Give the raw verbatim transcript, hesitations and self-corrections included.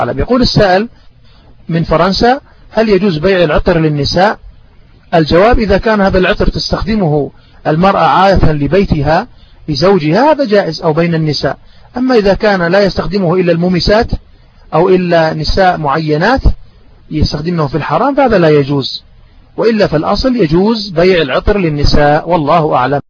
يقول السائل من فرنسا: هل يجوز بيع العطر للنساء؟ الجواب: إذا كان هذا العطر تستخدمه المرأة عادة لبيتها لزوجها هذا جائز، أو بين النساء. أما إذا كان لا يستخدمه إلا المومسات أو إلا نساء معينات يستخدمه في الحرام فهذا لا يجوز، وإلا فالأصل يجوز بيع العطر للنساء، والله أعلم.